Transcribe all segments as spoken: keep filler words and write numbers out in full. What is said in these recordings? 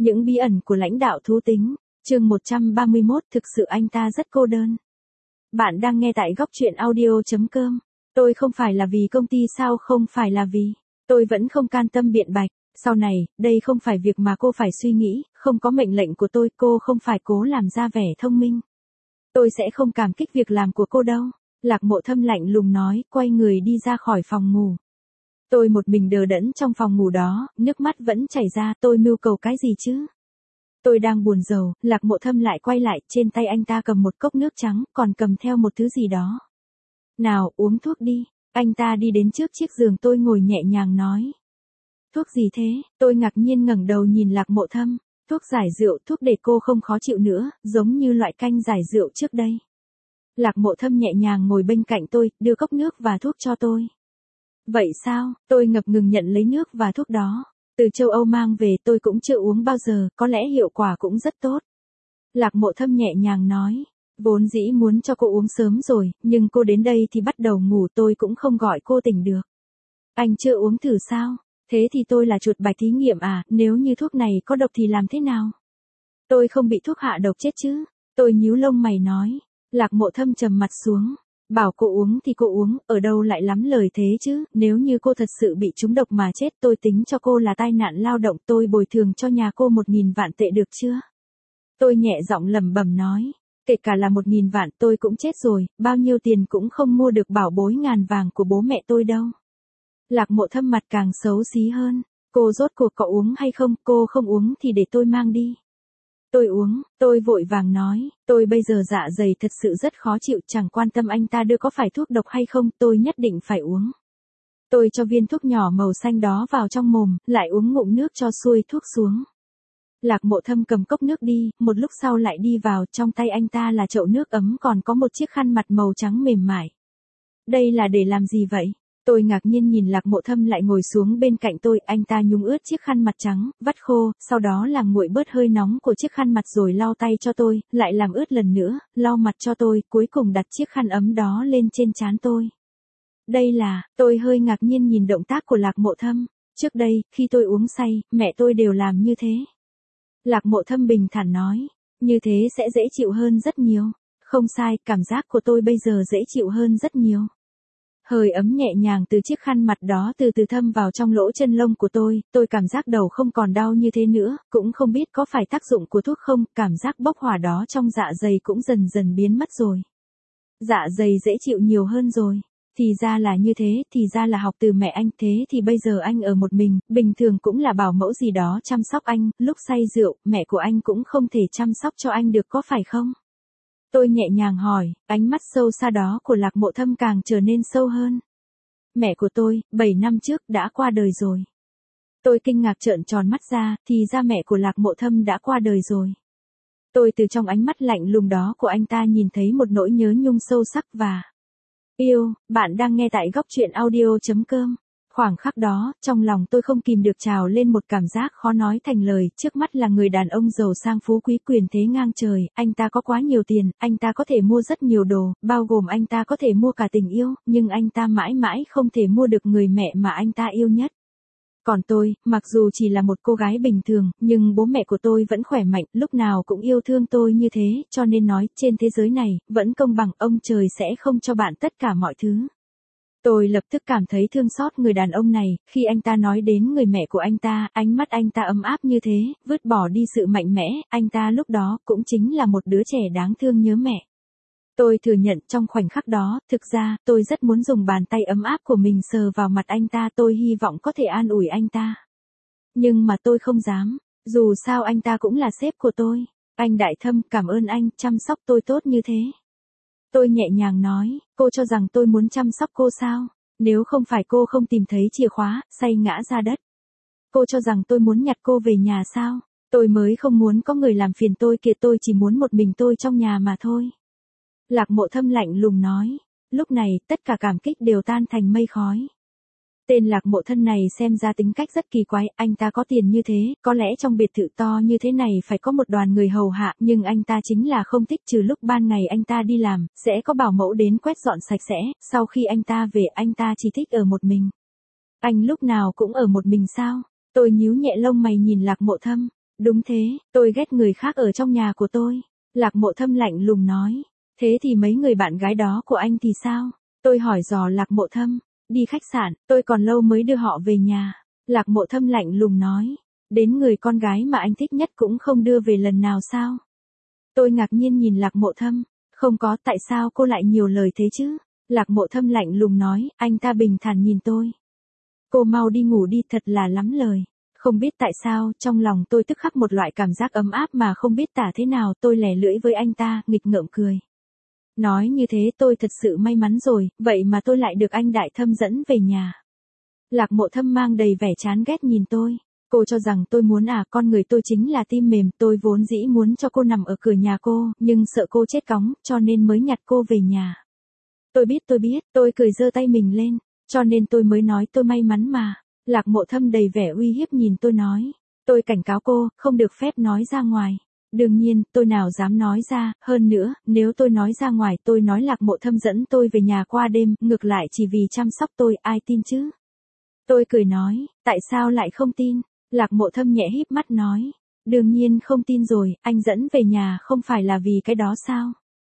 Những bí ẩn của lãnh đạo thú tính, chương một trăm ba mươi mốt, thực sự anh ta rất cô đơn. Bạn đang nghe tại góc truyện audio chấm com. Tôi không phải là vì công ty sao không phải là vì. Tôi vẫn không can tâm biện bạch. Sau này, đây không phải việc mà cô phải suy nghĩ, không có mệnh lệnh của tôi, cô không phải cố làm ra vẻ thông minh. Tôi sẽ không cảm kích việc làm của cô đâu. Lạc Mộ Thâm lạnh lùng nói, quay người đi ra khỏi phòng ngủ. Tôi một mình đờ đẫn trong phòng ngủ đó, nước mắt vẫn chảy ra, tôi mưu cầu cái gì chứ? Tôi đang buồn rầu, Lạc Mộ Thâm lại quay lại, trên tay anh ta cầm một cốc nước trắng, còn cầm theo một thứ gì đó. Nào, uống thuốc đi. Anh ta đi đến trước chiếc giường tôi ngồi nhẹ nhàng nói. Thuốc gì thế? Tôi ngạc nhiên ngẩng đầu nhìn Lạc Mộ Thâm. Thuốc giải rượu, thuốc để cô không khó chịu nữa, giống như loại canh giải rượu trước đây. Lạc Mộ Thâm nhẹ nhàng ngồi bên cạnh tôi, đưa cốc nước và thuốc cho tôi. Vậy sao? Tôi ngập ngừng nhận lấy nước và thuốc đó. Từ châu Âu mang về tôi cũng chưa uống bao giờ, có lẽ hiệu quả cũng rất tốt. Lạc Mộ Thâm nhẹ nhàng nói. Vốn dĩ muốn cho cô uống sớm rồi, nhưng cô đến đây thì bắt đầu ngủ, tôi cũng không gọi cô tỉnh được. Anh chưa uống thử sao? Thế thì tôi là chuột bạch thí nghiệm à, nếu như thuốc này có độc thì làm thế nào? Tôi không bị thuốc hạ độc chết chứ? Tôi nhíu lông mày nói. Lạc Mộ Thâm trầm mặt xuống. Bảo cô uống thì cô uống, ở đâu lại lắm lời thế chứ, nếu như cô thật sự bị trúng độc mà chết tôi tính cho cô là tai nạn lao động, tôi bồi thường cho nhà cô một nghìn vạn tệ được chưa? Tôi nhẹ giọng lẩm bẩm nói, kể cả là một nghìn vạn tôi cũng chết rồi, bao nhiêu tiền cũng không mua được bảo bối ngàn vàng của bố mẹ tôi đâu. Lạc Mộ Thâm mặt càng xấu xí hơn, cô rốt cuộc có uống hay không, cô không uống thì để tôi mang đi. Tôi uống, tôi vội vàng nói, tôi bây giờ dạ dày thật sự rất khó chịu, chẳng quan tâm anh ta đưa có phải thuốc độc hay không, tôi nhất định phải uống. Tôi cho viên thuốc nhỏ màu xanh đó vào trong mồm, lại uống ngụm nước cho xuôi thuốc xuống. Lạc Mộ Thâm cầm cốc nước đi, một lúc sau lại đi vào, trong tay anh ta là chậu nước ấm còn có một chiếc khăn mặt màu trắng mềm mại. Đây là để làm gì vậy? Tôi ngạc nhiên nhìn Lạc Mộ Thâm lại ngồi xuống bên cạnh tôi, anh ta nhúng ướt chiếc khăn mặt trắng, vắt khô, sau đó làm nguội bớt hơi nóng của chiếc khăn mặt rồi lau tay cho tôi, lại làm ướt lần nữa, lau mặt cho tôi, cuối cùng đặt chiếc khăn ấm đó lên trên trán tôi. Đây là, tôi hơi ngạc nhiên nhìn động tác của Lạc Mộ Thâm, trước đây, khi tôi uống say, mẹ tôi đều làm như thế. Lạc Mộ Thâm bình thản nói, như thế sẽ dễ chịu hơn rất nhiều. Không sai, cảm giác của tôi bây giờ dễ chịu hơn rất nhiều. Hơi ấm nhẹ nhàng từ chiếc khăn mặt đó từ từ thâm vào trong lỗ chân lông của tôi, tôi cảm giác đầu không còn đau như thế nữa, cũng không biết có phải tác dụng của thuốc không, cảm giác bốc hỏa đó trong dạ dày cũng dần dần biến mất rồi. Dạ dày dễ chịu nhiều hơn rồi. Thì ra là như thế, thì ra là học từ mẹ anh, thế thì bây giờ anh ở một mình, bình thường cũng là bảo mẫu gì đó chăm sóc anh, lúc say rượu, mẹ của anh cũng không thể chăm sóc cho anh được có phải không? Tôi nhẹ nhàng hỏi, ánh mắt sâu xa đó của Lạc Mộ Thâm càng trở nên sâu hơn. Mẹ của tôi, bảy năm trước, đã qua đời rồi. Tôi kinh ngạc trợn tròn mắt ra, thì ra mẹ của Lạc Mộ Thâm đã qua đời rồi. Tôi từ trong ánh mắt lạnh lùng đó của anh ta nhìn thấy một nỗi nhớ nhung sâu sắc và yêu. Bạn đang nghe tại góc truyện audio chấm com. Khoảng khắc đó, trong lòng tôi không kìm được trào lên một cảm giác khó nói thành lời, trước mắt là người đàn ông giàu sang phú quý quyền thế ngang trời, anh ta có quá nhiều tiền, anh ta có thể mua rất nhiều đồ, bao gồm anh ta có thể mua cả tình yêu, nhưng anh ta mãi mãi không thể mua được người mẹ mà anh ta yêu nhất. Còn tôi, mặc dù chỉ là một cô gái bình thường, nhưng bố mẹ của tôi vẫn khỏe mạnh, lúc nào cũng yêu thương tôi như thế, cho nên nói, trên thế giới này, vẫn công bằng, ông trời sẽ không cho bạn tất cả mọi thứ. Tôi lập tức cảm thấy thương xót người đàn ông này, khi anh ta nói đến người mẹ của anh ta, ánh mắt anh ta ấm áp như thế, vứt bỏ đi sự mạnh mẽ, anh ta lúc đó cũng chính là một đứa trẻ đáng thương nhớ mẹ. Tôi thừa nhận trong khoảnh khắc đó, thực ra, tôi rất muốn dùng bàn tay ấm áp của mình sờ vào mặt anh ta, tôi hy vọng có thể an ủi anh ta. Nhưng mà tôi không dám, dù sao anh ta cũng là sếp của tôi. Anh Đại Thâm, cảm ơn anh, chăm sóc tôi tốt như thế. Tôi nhẹ nhàng nói, cô cho rằng tôi muốn chăm sóc cô sao? Nếu không phải cô không tìm thấy chìa khóa, say ngã ra đất. Cô cho rằng tôi muốn nhặt cô về nhà sao? Tôi mới không muốn có người làm phiền tôi kìa, tôi chỉ muốn một mình tôi trong nhà mà thôi. Lạc Mộ Thâm lạnh lùng nói. Lúc này, tất cả cảm kích đều tan thành mây khói. Tên Lạc Mộ Thân này xem ra tính cách rất kỳ quái, anh ta có tiền như thế, có lẽ trong biệt thự to như thế này phải có một đoàn người hầu hạ, nhưng anh ta chính là không thích, trừ lúc ban ngày anh ta đi làm, sẽ có bảo mẫu đến quét dọn sạch sẽ, sau khi anh ta về anh ta chỉ thích ở một mình. Anh lúc nào cũng ở một mình sao? Tôi nhíu nhẹ lông mày nhìn Lạc Mộ Thâm. Đúng thế, tôi ghét người khác ở trong nhà của tôi. Lạc Mộ Thâm lạnh lùng nói. Thế thì mấy người bạn gái đó của anh thì sao? Tôi hỏi dò Lạc Mộ Thâm. Đi khách sạn, tôi còn lâu mới đưa họ về nhà. Lạc Mộ Thâm lạnh lùng nói. Đến người con gái mà anh thích nhất cũng không đưa về lần nào sao? Tôi ngạc nhiên nhìn Lạc Mộ Thâm. Không có, tại sao cô lại nhiều lời thế chứ? Lạc Mộ Thâm lạnh lùng nói, anh ta bình thản nhìn tôi. Cô mau đi ngủ đi, thật là lắm lời. Không biết tại sao, trong lòng tôi tức khắc một loại cảm giác ấm áp mà không biết tả thế nào, tôi lè lưỡi với anh ta, nghịch ngợm cười. Nói như thế tôi thật sự may mắn rồi, vậy mà tôi lại được anh Đại Thâm dẫn về nhà. Lạc Mộ Thâm mang đầy vẻ chán ghét nhìn tôi. Cô cho rằng tôi muốn à, con người tôi chính là tim mềm, tôi vốn dĩ muốn cho cô nằm ở cửa nhà cô, nhưng sợ cô chết cóng, cho nên mới nhặt cô về nhà. Tôi biết tôi biết, tôi cười giơ tay mình lên, cho nên tôi mới nói tôi may mắn mà. Lạc Mộ Thâm đầy vẻ uy hiếp nhìn tôi nói. Tôi cảnh cáo cô, không được phép nói ra ngoài. Đương nhiên, tôi nào dám nói ra, hơn nữa, nếu tôi nói ra ngoài tôi nói Lạc Mộ Thâm dẫn tôi về nhà qua đêm, ngược lại chỉ vì chăm sóc tôi, ai tin chứ? Tôi cười nói, tại sao lại không tin? Lạc Mộ Thâm nhẹ híp mắt nói. Đương nhiên không tin rồi, anh dẫn về nhà không phải là vì cái đó sao?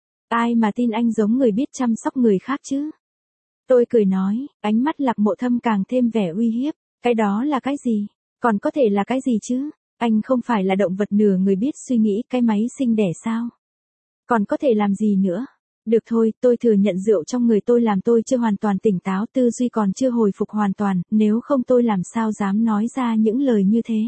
Ai mà tin anh giống người biết chăm sóc người khác chứ? Tôi cười nói, ánh mắt Lạc Mộ Thâm càng thêm vẻ uy hiếp. Cái đó là cái gì? Còn có thể là cái gì chứ? Anh không phải là động vật nửa người biết suy nghĩ, cái máy sinh đẻ sao? Còn có thể làm gì nữa? Được thôi, tôi thừa nhận rượu trong người tôi làm tôi chưa hoàn toàn tỉnh táo, tư duy còn chưa hồi phục hoàn toàn, nếu không tôi làm sao dám nói ra những lời như thế.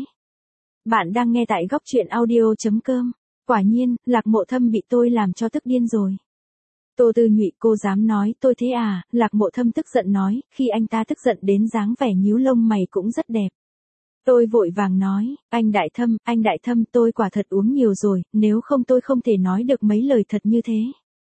Bạn đang nghe tại góc truyện audio chấm com. Quả nhiên, Lạc Mộ Thâm bị tôi làm cho tức điên rồi. Tô Tư Nhụy, cô dám nói tôi thế à? Lạc Mộ Thâm tức giận nói, khi anh ta tức giận đến dáng vẻ nhíu lông mày cũng rất đẹp. Tôi vội vàng nói, anh Đại Thâm, anh Đại Thâm tôi quả thật uống nhiều rồi, nếu không tôi không thể nói được mấy lời thật như thế.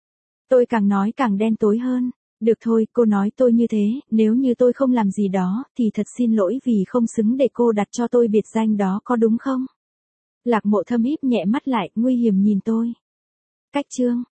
Tôi càng nói càng đen tối hơn. Được thôi, cô nói tôi như thế, nếu như tôi không làm gì đó, thì thật xin lỗi vì không xứng để cô đặt cho tôi biệt danh đó, có đúng không? Lạc Mộ Thâm híp nhẹ mắt lại, nguy hiểm nhìn tôi. Cách chương